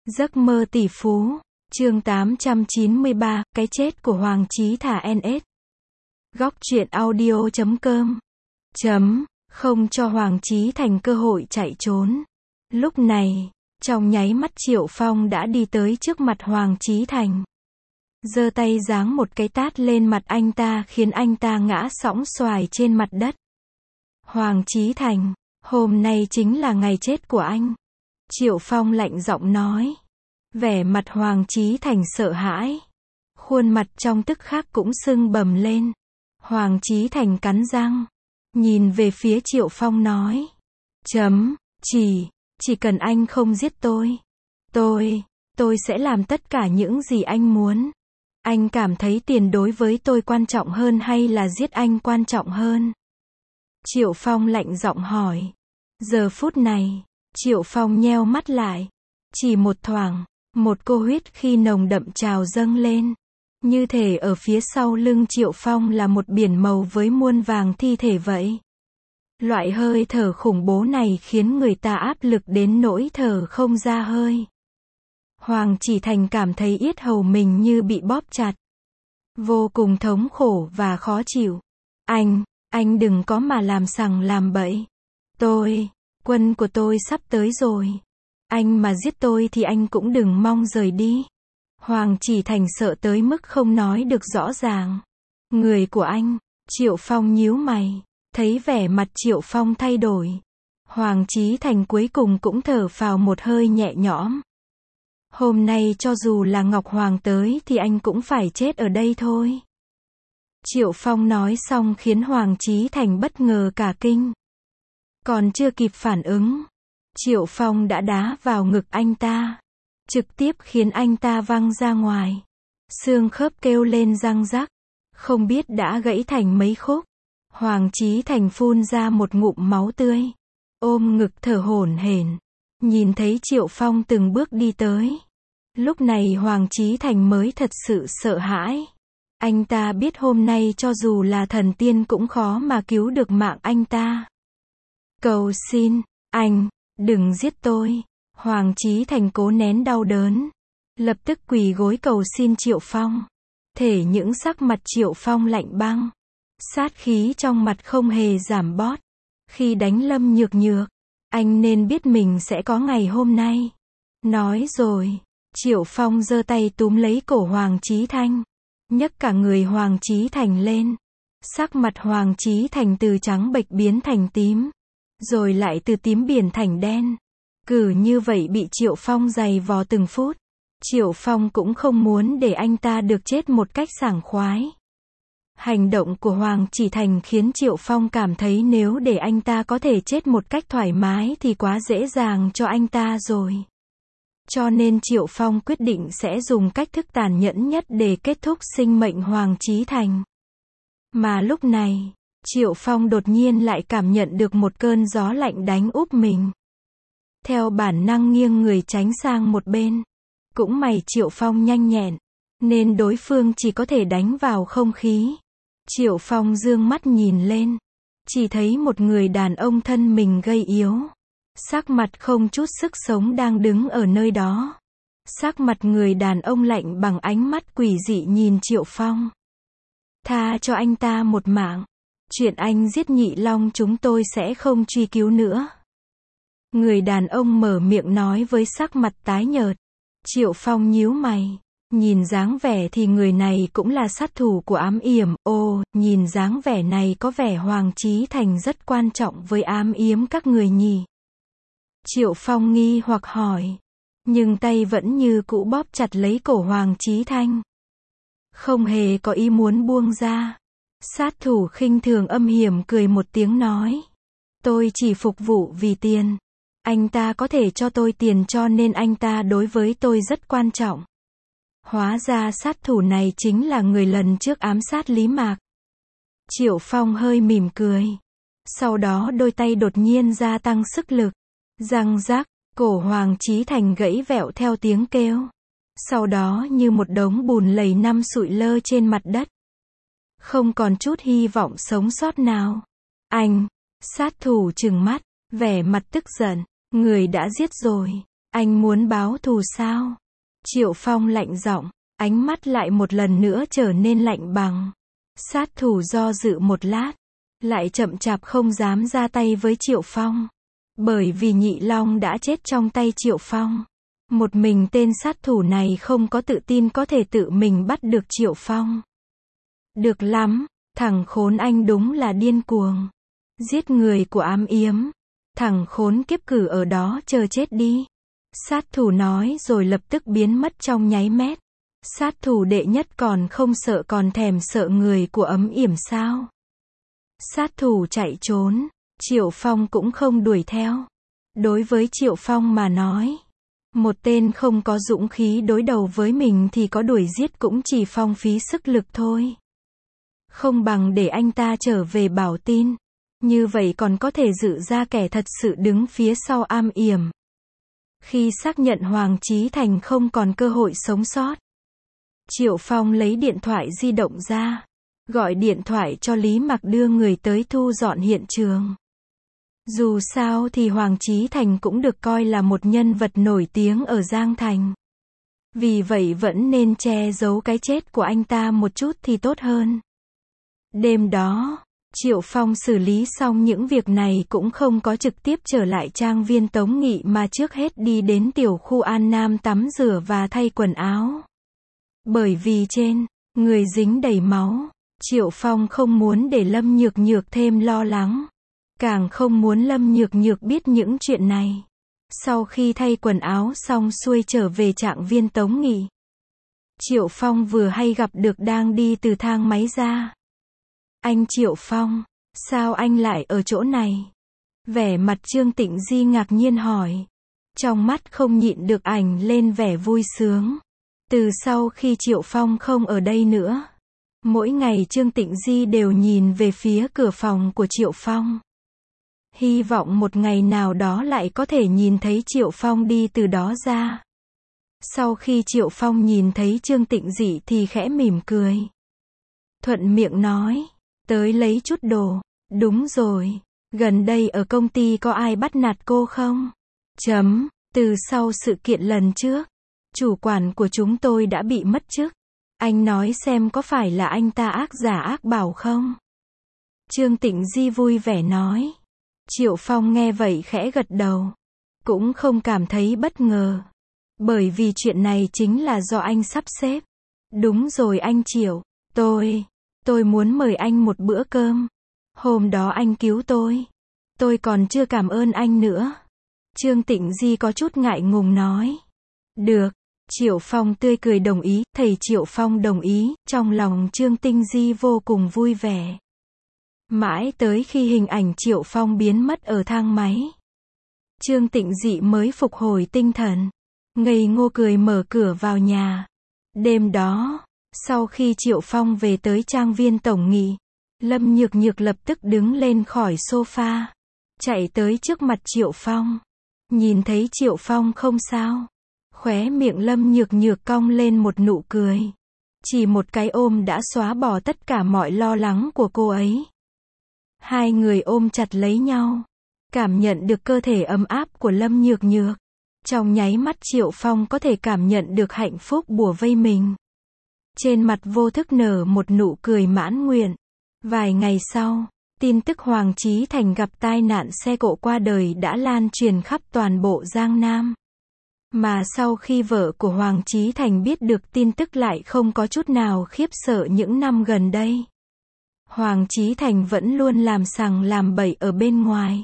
Giấc mơ tỷ phú. Chương 893, cái chết của Hoàng Chí thả NS. Góc truyện audio.com. Không cho Hoàng Chí Thành cơ hội chạy trốn. Lúc này, trong nháy mắt Triệu Phong đã đi tới trước mặt Hoàng Chí Thành. Giơ tay giáng một cái tát lên mặt anh ta khiến anh ta ngã sõng xoài trên mặt đất. Hoàng Chí Thành, hôm nay chính là ngày chết của anh. Triệu Phong lạnh giọng nói. Vẻ mặt Hoàng Chí Thành sợ hãi. Khuôn mặt trong tức khắc cũng sưng bầm lên. Hoàng Chí Thành cắn răng. Nhìn về phía Triệu Phong nói. Chỉ cần anh không giết tôi sẽ làm tất cả những gì anh muốn. Anh cảm thấy tiền đối với tôi quan trọng hơn hay là giết anh quan trọng hơn? Triệu Phong lạnh giọng hỏi. Giờ phút này, Triệu Phong nheo mắt lại. Chỉ một thoáng, một cô huyết khi nồng đậm trào dâng lên. Như thể ở phía sau lưng Triệu Phong là một biển màu với muôn vàng thi thể vậy. Loại hơi thở khủng bố này khiến người ta áp lực đến nỗi thở không ra hơi. Hoàng Chí Thành cảm thấy yết hầu mình như bị bóp chặt. Vô cùng thống khổ và khó chịu. Anh đừng có mà làm sằng làm bậy. Quân của tôi sắp tới rồi. Anh mà giết tôi thì anh cũng đừng mong rời đi. Hoàng Chí Thành sợ tới mức không nói được rõ ràng. Người của anh. Triệu Phong nhíu mày. Thấy vẻ mặt Triệu Phong thay đổi. Hoàng Chí Thành cuối cùng cũng thở phào một hơi nhẹ nhõm. Hôm nay cho dù là Ngọc Hoàng tới thì anh cũng phải chết ở đây thôi. Triệu Phong nói xong khiến Hoàng Chí Thành bất ngờ cả kinh. Còn chưa kịp phản ứng, Triệu Phong đã đá vào ngực anh ta. Trực tiếp khiến anh ta văng ra ngoài. Xương khớp kêu lên răng rắc. Không biết đã gãy thành mấy khúc. Hoàng Chí Thành phun ra một ngụm máu tươi. Ôm ngực thở hổn hển. Nhìn thấy Triệu Phong từng bước đi tới. Lúc này Hoàng Chí Thành mới thật sự sợ hãi. Anh ta biết hôm nay cho dù là thần tiên cũng khó mà cứu được mạng anh ta. Cầu xin, anh, đừng giết tôi. Hoàng Chí Thành cố nén đau đớn. Lập tức quỳ gối cầu xin Triệu Phong. Thể những sắc mặt Triệu Phong lạnh băng. Sát khí trong mặt không hề giảm bớt. Khi đánh Lâm Nhược Nhược, anh nên biết mình sẽ có ngày hôm nay. Nói rồi, Triệu Phong giơ tay túm lấy cổ Hoàng Chí Thành. Nhấc cả người Hoàng Chí Thành lên. Sắc mặt Hoàng Chí Thành từ trắng bệch biến thành tím. Rồi lại từ tím biển thành đen. Cứ như vậy bị Triệu Phong giày vò từng phút. Triệu Phong cũng không muốn để anh ta được chết một cách sảng khoái. Hành động của Hoàng Chí Thành khiến Triệu Phong cảm thấy nếu để anh ta có thể chết một cách thoải mái thì quá dễ dàng cho anh ta rồi. Cho nên Triệu Phong quyết định sẽ dùng cách thức tàn nhẫn nhất để kết thúc sinh mệnh Hoàng Chí Thành. Mà lúc này, Triệu Phong đột nhiên lại cảm nhận được một cơn gió lạnh đánh úp mình. Theo bản năng nghiêng người tránh sang một bên. Cũng may Triệu Phong nhanh nhẹn, nên đối phương chỉ có thể đánh vào không khí. Triệu Phong dương mắt nhìn lên. Chỉ thấy một người đàn ông thân mình gầy yếu. Sắc mặt không chút sức sống đang đứng ở nơi đó. Sắc mặt người đàn ông lạnh bằng ánh mắt quỷ dị nhìn Triệu Phong. Tha cho anh ta một mạng. Chuyện anh giết Nhị Long chúng tôi sẽ không truy cứu nữa. Người đàn ông mở miệng nói với sắc mặt tái nhợt. Triệu Phong nhíu mày. Nhìn dáng vẻ thì người này cũng là sát thủ của Ám Yểm. Nhìn dáng vẻ này có vẻ Hoàng Chí Thành rất quan trọng với Ám Yểm các người nhỉ. Triệu Phong nghi hoặc hỏi. Nhưng tay vẫn như cũ bóp chặt lấy cổ Hoàng Chí Thành. Không hề có ý muốn buông ra. Sát thủ khinh thường âm hiểm cười một tiếng nói. Tôi chỉ phục vụ vì tiền. Anh ta có thể cho tôi tiền cho nên anh ta đối với tôi rất quan trọng. Hóa ra sát thủ này chính là người lần trước ám sát Lý Mạc. Triệu Phong hơi mỉm cười. Sau đó đôi tay đột nhiên gia tăng sức lực. Răng rắc, cổ Hoàng Chí Thành gãy vẹo theo tiếng kêu. Sau đó như một đống bùn lầy năm sụi lơ trên mặt đất. Không còn chút hy vọng sống sót nào. Anh, sát thủ trừng mắt, vẻ mặt tức giận. Người đã giết rồi. Anh muốn báo thù sao? Triệu Phong lạnh giọng, ánh mắt lại một lần nữa trở nên lạnh bằng. Sát thủ do dự một lát, lại chậm chạp không dám ra tay với Triệu Phong. Bởi vì Nhị Long đã chết trong tay Triệu Phong. Một mình tên sát thủ này không có tự tin có thể tự mình bắt được Triệu Phong. Được lắm, thằng khốn anh đúng là điên cuồng. Giết người của Ám Yếm. Thằng khốn kiếp cử ở đó chờ chết đi. Sát thủ nói rồi lập tức biến mất trong nháy mắt. Sát thủ đệ nhất còn không sợ còn thèm sợ người của Ấm Yểm sao? Sát thủ chạy trốn, Triệu Phong cũng không đuổi theo. Đối với Triệu Phong mà nói, một tên không có dũng khí đối đầu với mình thì có đuổi giết cũng chỉ phung phí sức lực thôi. Không bằng để anh ta trở về bảo tin. Như vậy còn có thể dự ra kẻ thật sự đứng phía sau Am Yểm. Khi xác nhận Hoàng Chí Thành không còn cơ hội sống sót, Triệu Phong lấy điện thoại di động ra, gọi điện thoại cho Lý Mặc đưa người tới thu dọn hiện trường. Dù sao thì Hoàng Chí Thành cũng được coi là một nhân vật nổi tiếng ở Giang Thành. Vì vậy vẫn nên che giấu cái chết của anh ta một chút thì tốt hơn. Đêm đó, Triệu Phong xử lý xong những việc này cũng không có trực tiếp trở lại trang viên Tống Nghị mà trước hết đi đến tiểu khu An Nam tắm rửa và thay quần áo. Bởi vì trên người dính đầy máu, Triệu Phong không muốn để Lâm Nhược Nhược thêm lo lắng. Càng không muốn Lâm Nhược Nhược biết những chuyện này. Sau khi thay quần áo xong xuôi trở về trạng viên Tống Nghị, Triệu Phong vừa hay gặp được đang đi từ thang máy ra. Anh Triệu Phong, sao anh lại ở chỗ này? Vẻ mặt Trương Tịnh Di ngạc nhiên hỏi. Trong mắt không nhịn được ảnh lên vẻ vui sướng. Từ sau khi Triệu Phong không ở đây nữa, mỗi ngày Trương Tịnh Di đều nhìn về phía cửa phòng của Triệu Phong. Hy vọng một ngày nào đó lại có thể nhìn thấy Triệu Phong đi từ đó ra. Sau khi Triệu Phong nhìn thấy Trương Tịnh Dị thì khẽ mỉm cười. Thuận miệng nói, tới lấy chút đồ. Đúng rồi, gần đây ở công ty có ai bắt nạt cô không? Từ sau sự kiện lần trước, chủ quản của chúng tôi đã bị mất chức. Anh nói xem có phải là anh ta ác giả ác bảo không? Trương Tịnh Di vui vẻ nói. Triệu Phong nghe vậy khẽ gật đầu. Cũng không cảm thấy bất ngờ. Bởi vì chuyện này chính là do anh sắp xếp. Đúng rồi anh Triệu, tôi muốn mời anh một bữa cơm. Hôm đó anh cứu tôi còn chưa cảm ơn anh nữa. Trương Tịnh Di có chút ngại ngùng nói. Được, Triệu Phong tươi cười đồng ý, thầy Triệu Phong đồng ý, trong lòng Trương Tịnh Di vô cùng vui vẻ. Mãi tới khi hình ảnh Triệu Phong biến mất ở thang máy, Trương Tịnh Dị mới phục hồi tinh thần, ngây ngô cười mở cửa vào nhà. Đêm đó, sau khi Triệu Phong về tới trang viên Tổng Nghị, Lâm Nhược Nhược lập tức đứng lên khỏi sofa, chạy tới trước mặt Triệu Phong. Nhìn thấy Triệu Phong không sao, khóe miệng Lâm Nhược Nhược cong lên một nụ cười. Chỉ một cái ôm đã xóa bỏ tất cả mọi lo lắng của cô ấy. Hai người ôm chặt lấy nhau, cảm nhận được cơ thể ấm áp của Lâm Nhược Nhược. Trong nháy mắt Triệu Phong có thể cảm nhận được hạnh phúc bủa vây mình. Trên mặt vô thức nở một nụ cười mãn nguyện. Vài ngày sau, tin tức Hoàng Chí Thành gặp tai nạn xe cộ qua đời đã lan truyền khắp toàn bộ Giang Nam. Mà sau khi vợ của Hoàng Chí Thành biết được tin tức lại không có chút nào khiếp sợ những năm gần đây. Hoàng Chí Thành vẫn luôn làm sằng làm bậy ở bên ngoài.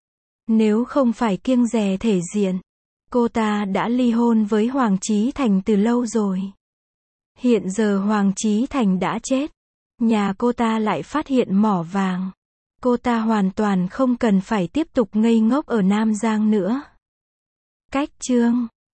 Nếu không phải kiêng dè thể diện, cô ta đã ly hôn với Hoàng Chí Thành từ lâu rồi. Hiện giờ Hoàng Chí Thành đã chết, nhà cô ta lại phát hiện mỏ vàng. Cô ta hoàn toàn không cần phải tiếp tục ngây ngốc ở Nam Giang nữa. Cách chương